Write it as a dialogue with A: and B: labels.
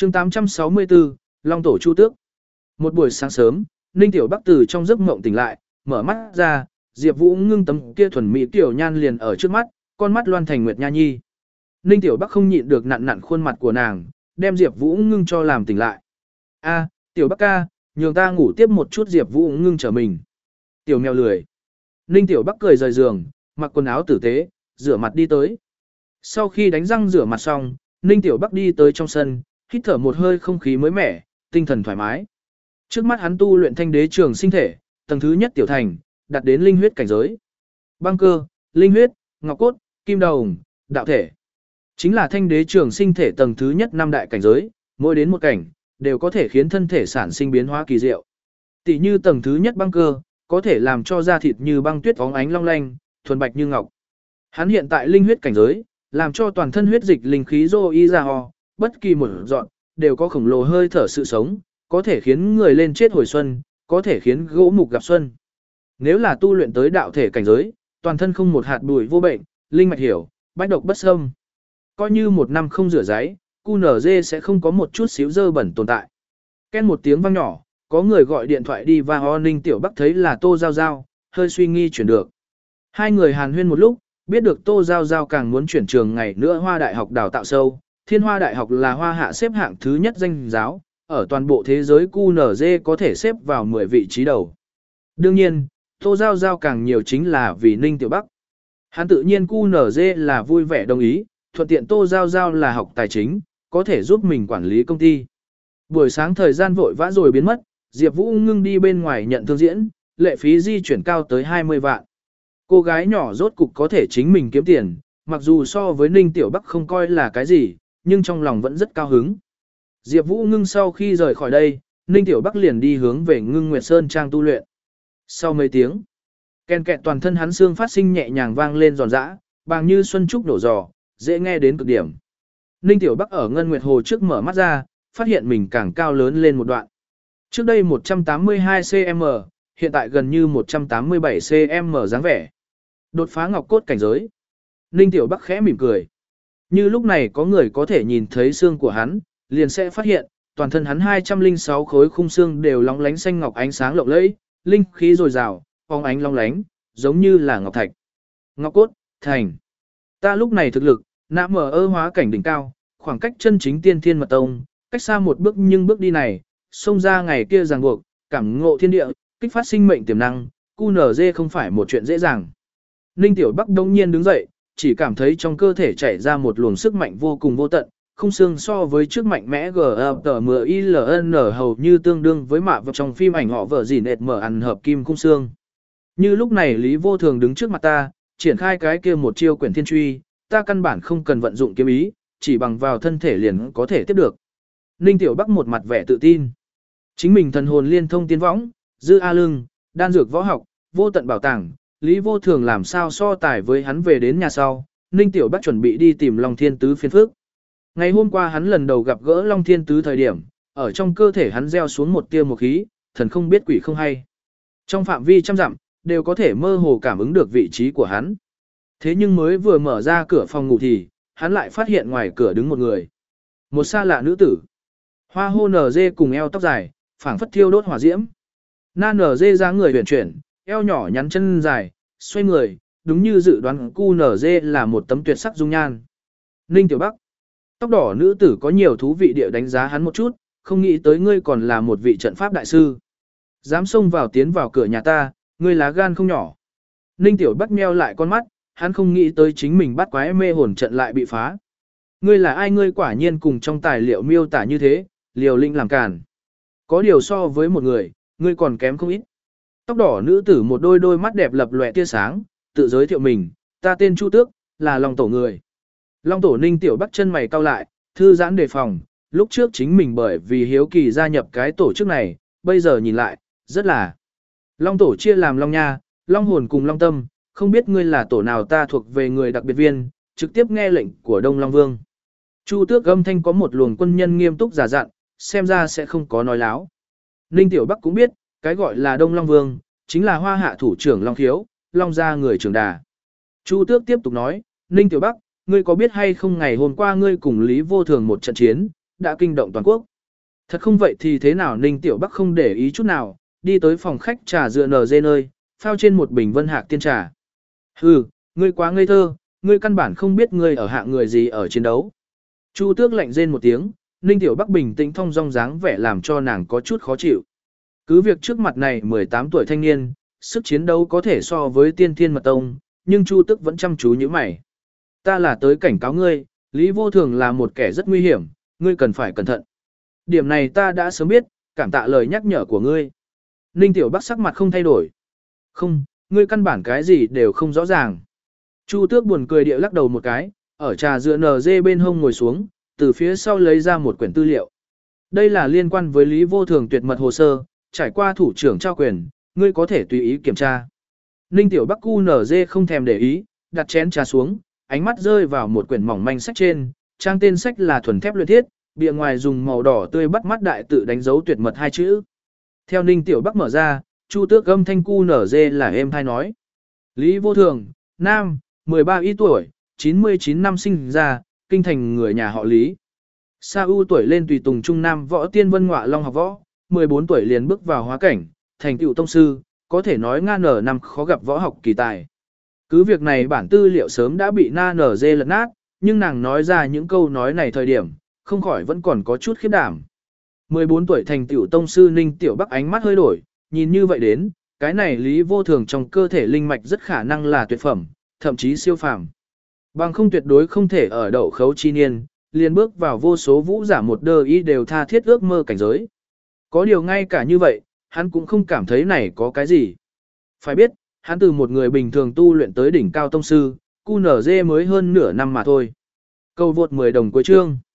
A: chương 864, Long Tổ Chu Tước. Một buổi sáng sớm, Ninh Tiểu Bắc từ trong giấc mộng tỉnh lại, mở mắt ra, Diệp Vũ Ngưng tấm kia thuần mỹ tiểu nhan liền ở trước mắt, con mắt loan thành nguyệt nha nhi. Ninh Tiểu Bắc không nhịn được nặn nặn khuôn mặt của nàng, đem Diệp Vũ Ngưng cho làm tỉnh lại. A, Tiểu Bắc ca, nhường ta ngủ tiếp một chút. Diệp Vũ Ngưng trở mình. Tiểu mèo lười. Ninh Tiểu Bắc cười rời giường, mặc quần áo tử tế, rửa mặt đi tới. Sau khi đánh răng rửa mặt xong, Ninh Tiểu Bắc đi tới trong sân, hít thở một hơi không khí mới mẻ, tinh thần thoải mái. Trước mắt hắn tu luyện Thanh Đế Trường Sinh Thể, tầng thứ nhất tiểu thành, đạt đến linh huyết cảnh giới. Băng cơ, linh huyết, ngọc cốt, kim đồng, đạo thể. Chính là Thanh Đế Trường Sinh Thể tầng thứ nhất 5 đại cảnh giới, mỗi đến một cảnh, đều có thể khiến thân thể sản sinh biến hóa kỳ diệu. Tỷ như tầng thứ nhất băng cơ, có thể làm cho da thịt như băng tuyết óng ánh long lanh, thuần bạch như ngọc. Hắn hiện tại linh huyết cảnh giới, làm cho toàn thân huyết dịch linh khí rô y ra ho, bất kỳ một dọn, đều có khổng lồ hơi thở sự sống, có thể khiến người lên chết hồi xuân, có thể khiến gỗ mục gặp xuân. Nếu là tu luyện tới đạo thể cảnh giới, toàn thân không một hạt bụi vô bệnh, linh mạch hiểu, bách độc bất xâm. Coi như một năm không rửa giấy, QNZ sẽ không có một chút xíu dơ bẩn tồn tại. Ken một tiếng vang nhỏ, có người gọi điện thoại đi và ho. Ninh Tiểu Bắc thấy là Tô Giao Giao, hơi suy nghi chuyển được. Hai người hàn huyên một lúc, biết được Tô Giao Giao càng muốn chuyển trường ngày nữa Hoa Đại học đào tạo sâu. Thiên Hoa Đại học là Hoa Hạ xếp hạng thứ nhất danh giáo, ở toàn bộ thế giới QNZ có thể xếp vào 10 vị trí đầu. Đương nhiên, Tô Giao Giao càng nhiều chính là vì Ninh Tiểu Bắc. Hắn tự nhiên QNZ là vui vẻ đồng ý, thuận tiện Tô Giao Giao là học tài chính, có thể giúp mình quản lý công ty. Buổi sáng thời gian vội vã rồi biến mất, Diệp Vũ Ngưng đi bên ngoài nhận thương diễn, lệ phí di chuyển cao tới 20 vạn. Cô gái nhỏ rốt cục có thể chính mình kiếm tiền, mặc dù so với Ninh Tiểu Bắc không coi là cái gì, nhưng trong lòng vẫn rất cao hứng. Diệp Vũ Ngưng sau khi rời khỏi đây, Ninh Tiểu Bắc liền đi hướng về Ngưng Nguyệt Sơn trang tu luyện. Sau mấy tiếng, ken kẹt toàn thân hắn xương phát sinh nhẹ nhàng vang lên giòn giã, bàng như xuân trúc nổ giò, dễ nghe đến cực điểm. Ninh Tiểu Bắc ở Ngân Nguyệt Hồ trước mở mắt ra, phát hiện mình càng cao lớn lên một đoạn. Trước đây 182 cm, hiện tại gần như 187 cm dáng vẻ. Đột phá ngọc cốt cảnh giới. Ninh Tiểu Bắc khẽ mỉm cười. Như lúc này có người có thể nhìn thấy xương của hắn, liền sẽ phát hiện, toàn thân hắn 206 khối khung xương đều lóng lánh xanh ngọc ánh sáng lộng lẫy, linh khí dồi dào, phóng ánh long lánh, giống như là ngọc thạch. Ngọc cốt, thành. Ta lúc này thực lực, nạm mở hóa cảnh đỉnh cao, khoảng cách chân chính tiên thiên mật tông, cách xa một bước nhưng bước đi này, xông ra ngày kia ràng buộc, cảm ngộ thiên địa, kích phát sinh mệnh tiềm năng, QNZ không phải một chuyện dễ dàng. Ninh Tiểu Bắc đông nhiên đứng dậy, chỉ cảm thấy trong cơ thể chảy ra một luồng sức mạnh vô cùng vô tận, khung xương so với trước mạnh mẽ GFTMILN hầu như tương đương với mạ vào trong phim ảnh họ vợ gì nệt mở ăn hợp kim khung xương. Như lúc này Lý Vô Thường đứng trước mặt ta, triển khai cái kia một chiêu quyển thiên truy, ta căn bản không cần vận dụng kiếm ý, chỉ bằng vào thân thể liền có thể tiếp được. Ninh Tiểu Bắc một mặt vẻ tự tin. Chính mình thần hồn liên thông tiên võng, dư A lưng, đan dược võ học, vô tận bảo tàng, Lý Vô Thường làm sao so tài với hắn. Về đến nhà sau, Ninh Tiểu Bắc chuẩn bị đi tìm Long Thiên Tứ phiền phức. Ngày hôm qua hắn lần đầu gặp gỡ Long Thiên Tứ thời điểm, ở trong cơ thể hắn gieo xuống một tia một khí, thần không biết quỷ không hay. Trong phạm vi trăm dặm, đều có thể mơ hồ cảm ứng được vị trí của hắn. Thế nhưng mới vừa mở ra cửa phòng ngủ thì, hắn lại phát hiện ngoài cửa đứng một người. Một xa lạ nữ tử. Hoa hô nở dê cùng eo tóc dài, phảng phất thiêu đốt hỏa diễm. Na nở dê ra người huyền chuyển, eo nhỏ nhắn chân dài, xoay người, đúng như dự đoán cu nở dê là một tấm tuyệt sắc dung nhan. Ninh Tiểu Bắc. Tóc đỏ nữ tử có nhiều thú vị địa đánh giá hắn một chút, không nghĩ tới ngươi còn là một vị trận pháp đại sư. Dám xông vào tiến vào cửa nhà ta, ngươi lá gan không nhỏ. Ninh Tiểu Bắc meo lại con mắt, hắn không nghĩ tới chính mình bắt quái mê hồn trận lại bị phá. Ngươi là ai? Ngươi quả nhiên cùng trong tài liệu miêu tả như thế, liều lĩnh làm càn. Có điều so với một người, ngươi còn kém không ít. Tóc đỏ nữ tử một đôi mắt đẹp lập lòe tia sáng, tự giới thiệu mình, ta tên Chu Tước, là Long Tổ người. Long Tổ. Ninh Tiểu Bắc chân mày cau lại, thư giãn đề phòng, lúc trước chính mình bởi vì hiếu kỳ gia nhập cái tổ chức này, bây giờ nhìn lại, rất là. Long Tổ chia làm Long Nha, Long Hồn cùng Long Tâm, không biết ngươi là tổ nào. Ta thuộc về người đặc biệt viên, trực tiếp nghe lệnh của Đông Long Vương. Chu Tước âm thanh có một luồng quân nhân nghiêm túc giả dặn, xem ra sẽ không có nói láo. Ninh Tiểu Bắc cũng biết, cái gọi là Đông Long Vương, chính là Hoa Hạ thủ trưởng Long Khiếu, Long gia người trưởng đà. Chu Tước tiếp tục nói, Ninh Tiểu Bắc, ngươi có biết hay không ngày hôm qua ngươi cùng Lý Vô Thường một trận chiến, đã kinh động toàn quốc. Thật không vậy thì thế nào Ninh Tiểu Bắc không để ý chút nào, đi tới phòng khách trà dựa NG nơi, phao trên một bình Vân Hạc tiên trà. Hừ, ngươi quá ngây thơ, ngươi căn bản không biết ngươi ở hạng người gì ở chiến đấu. Chu Tước lạnh rên một tiếng, Ninh Tiểu Bắc bình tĩnh thong dong dáng vẻ làm cho nàng có chút khó chịu. Cứ việc trước mặt này 18 tuổi thanh niên, sức chiến đấu có thể so với tiên thiên mật tông, nhưng Chu Tước vẫn chăm chú như mày. Ta là tới cảnh cáo ngươi, Lý Vô Thường là một kẻ rất nguy hiểm, ngươi cần phải cẩn thận. Điểm này ta đã sớm biết, cảm tạ lời nhắc nhở của ngươi. Ninh Tiểu Bắc sắc mặt không thay đổi. Không, ngươi căn bản cái gì đều không rõ ràng. Chu Tước buồn cười địa lắc đầu một cái, ở trà dựa NG bên hông ngồi xuống, từ phía sau lấy ra một quyển tư liệu. Đây là liên quan với Lý Vô Thường tuyệt mật hồ sơ, trải qua thủ trưởng trao quyền, ngươi có thể tùy ý kiểm tra. Ninh Tiểu Bắc QNZ không thèm để ý, đặt chén trà xuống, ánh mắt rơi vào một quyển mỏng manh sách trên, trang tên sách là thuần thép luyện thiết, bìa ngoài dùng màu đỏ tươi bắt mắt đại tự đánh dấu tuyệt mật hai chữ. Theo Ninh Tiểu Bắc mở ra, Chu Tước âm thanh QNZ là êm hay nói. Lý Vô Thường, nam, 13 y tuổi, 99 năm sinh ra, kinh thành người nhà họ Lý. Sa U tuổi lên tùy tùng trung nam võ tiên vân ngọa long học võ, 14 tuổi liền bước vào hóa cảnh, thành tựu tông sư, có thể nói nga nở năm khó gặp võ học kỳ tài. Cứ việc này bản tư liệu sớm đã bị na nở dê lật nát, nhưng nàng nói ra những câu nói này thời điểm, không khỏi vẫn còn có chút khiếp đảm. 14 tuổi thành tựu tông sư Ninh Tiểu Bắc ánh mắt hơi đổi, nhìn như vậy đến, cái này Lý Vô Thường trong cơ thể linh mạch rất khả năng là tuyệt phẩm, thậm chí siêu phàm. Bằng không tuyệt đối không thể ở đậu khấu chi niên, liền bước vào vô số vũ giả một đơ ý đều tha thiết ước mơ cảnh giới. Có điều ngay cả như vậy, hắn cũng không cảm thấy này có cái gì. Phải biết, hắn từ một người bình thường tu luyện tới đỉnh cao tông sư, QNZ mới hơn nửa năm mà thôi. Câu vượt 10 đồng cuối chương.